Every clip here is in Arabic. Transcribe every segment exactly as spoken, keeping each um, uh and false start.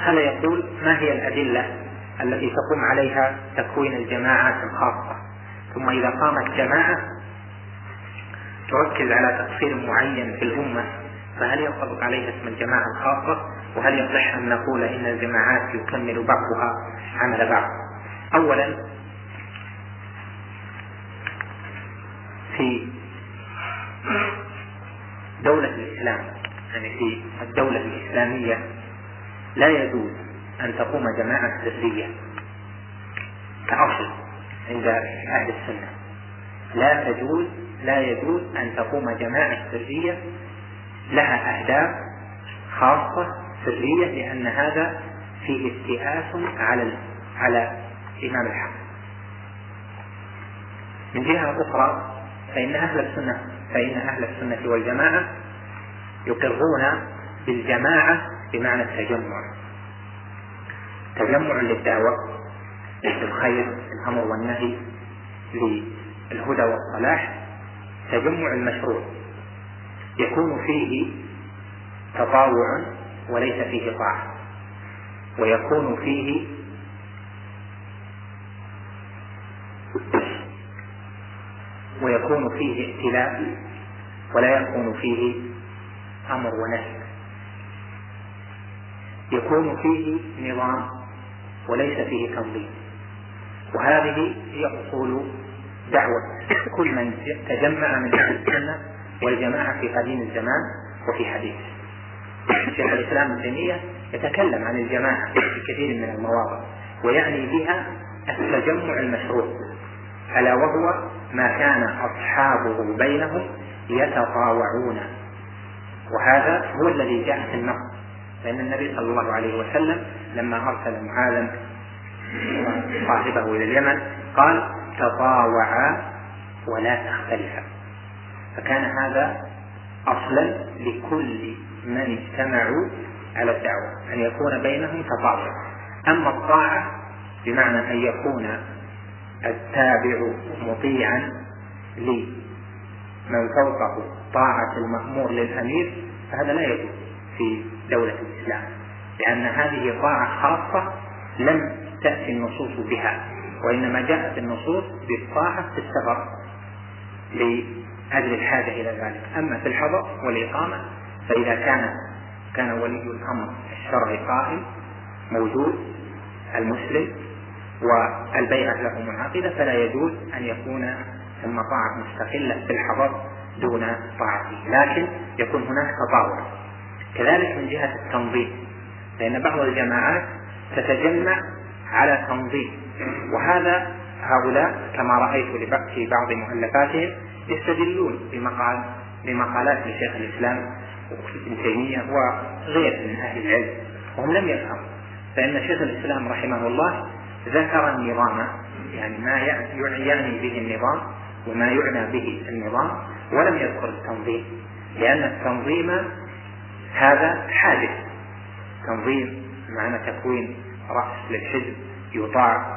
هذا يقول: ما هي الأدلة التي تقوم عليها تكوين الجماعات الخاصة؟ ثم إذا قامت جماعة تركز على تقصير معين في الأمة، فهل ينطبق عليها اسم الجماعة الخاصة؟ وهل يصح أن نقول إن الجماعات يكمل بعضها عمل بعض؟ أولا، في دولة الإسلام، يعني في الدولة الإسلامية، لا يجوز أن تقوم جماعة سرية كأصل عند أهل السنة. لا تجوز لا يجوز أن تقوم جماعة سرية لها أهداف خاصة سرية، لأن هذا فيه استئاس على على إمام الحق. من جهة أخرى، فإن أهل السنة فإن أهل السنة والجماعة يقرون بالجماعة بمعنى التجمع، تجمع للدعوة للخير، الأمر والنهي، للهدى والصلاح، تجمع المشروع يكون فيه تطاوع وليس فيه طاعة، ويكون فيه ويكون فيه ائتلاف ولا يكون فيه أمر ونهي، يكون فيه نظام وليس فيه تنظيم. وهذه هي أصول دعوة كل من تجمع من أهل السنة والجماعة في قديم الزمان وفي حديث. شيخ الإسلام ابن تيمية يتكلم عن الجماعة في كثير من المواضع، ويعني بها التجمع المشروع، ألا وهو ما كان أصحابه بينهم يتطاوعون. وهذا هو الذي جاء في النص، فإن النبي صلى الله عليه وسلم لما أرسل معاذا صاحبه إلى اليمن قال: تطاوعا ولا تختلفا. فكان هذا أصلا لكل من اجتمعوا على الدعوة، أن يكون بينهم تطاوع. أما الطاعة بمعنى أن يكون التابع مطيعا لمن فوقه طاعة المأمور للأمير، فهذا لا يجوز في دولة الإسلام، لأن هذه طاعة خاصة لم تأتي النصوص بها، وإنما جاءت النصوص بالطاعة في السفر لأجل الحاجة إلى ذلك. أما في الحضر والإقامة، فإذا كان كان ولي الأمر الشرعي قائم موجود المسلم والبيعة له منعقدة، فلا يجوز أن يكون ثم طاعة مستقلة في الحضر دون طاعته، لكن يكون هناك تطاوع. كذلك من جهة التنظيم، لأن بعض الجماعات تتجمع على تنظيم، وهذا هؤلاء كما رأيت في بعض مؤلفاتهم يستدلون بمقال بمقالات لشيخ الإسلام ابن تيمية وغير من أهل العلم وهم لم يفهموا. فإن شيخ الإسلام رحمه الله ذكر النظام، يعني ما يعني به النظام وما يعنى به النظام، ولم يذكر التنظيم، لأن التنظيم هذا حادث. تنظيم معنى تكوين رأس للحزب يطاع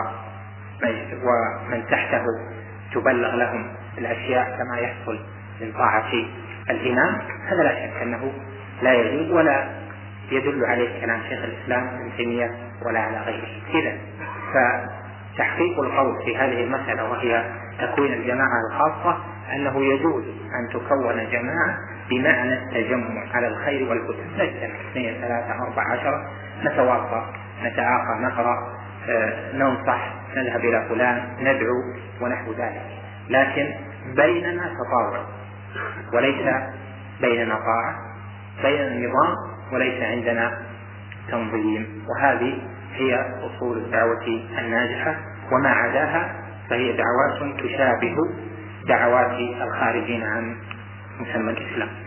ومن تحته تبلغ لهم الأشياء كما يحصل من طاعة الإمام، هذا لا شك أنه لا يجوز ولا يدل عليه كلام شيخ الإسلام ابن تيمية ولا على غيره. إذن فتحقيق القول في هذه المسألة وهي تكوين الجماعة الخاصة أنه يجوز أن تكون جماعة بمعنى التجمع على الخير والهدى، نجتمع اثنين ثلاثة أربعة عشرة، نتواصى نتعاقى نقرأ آه، ننصح نذهب إلى فلان ندعو ونحو ذلك، لكن بيننا تطاوع وليس بيننا طاعة، بيننا نظام وليس عندنا تنظيم. وهذه هي أصول الدعوة الناجحة، وما عداها فهي دعوات تشابه دعوات الخارجين عن مسمى الإسلام.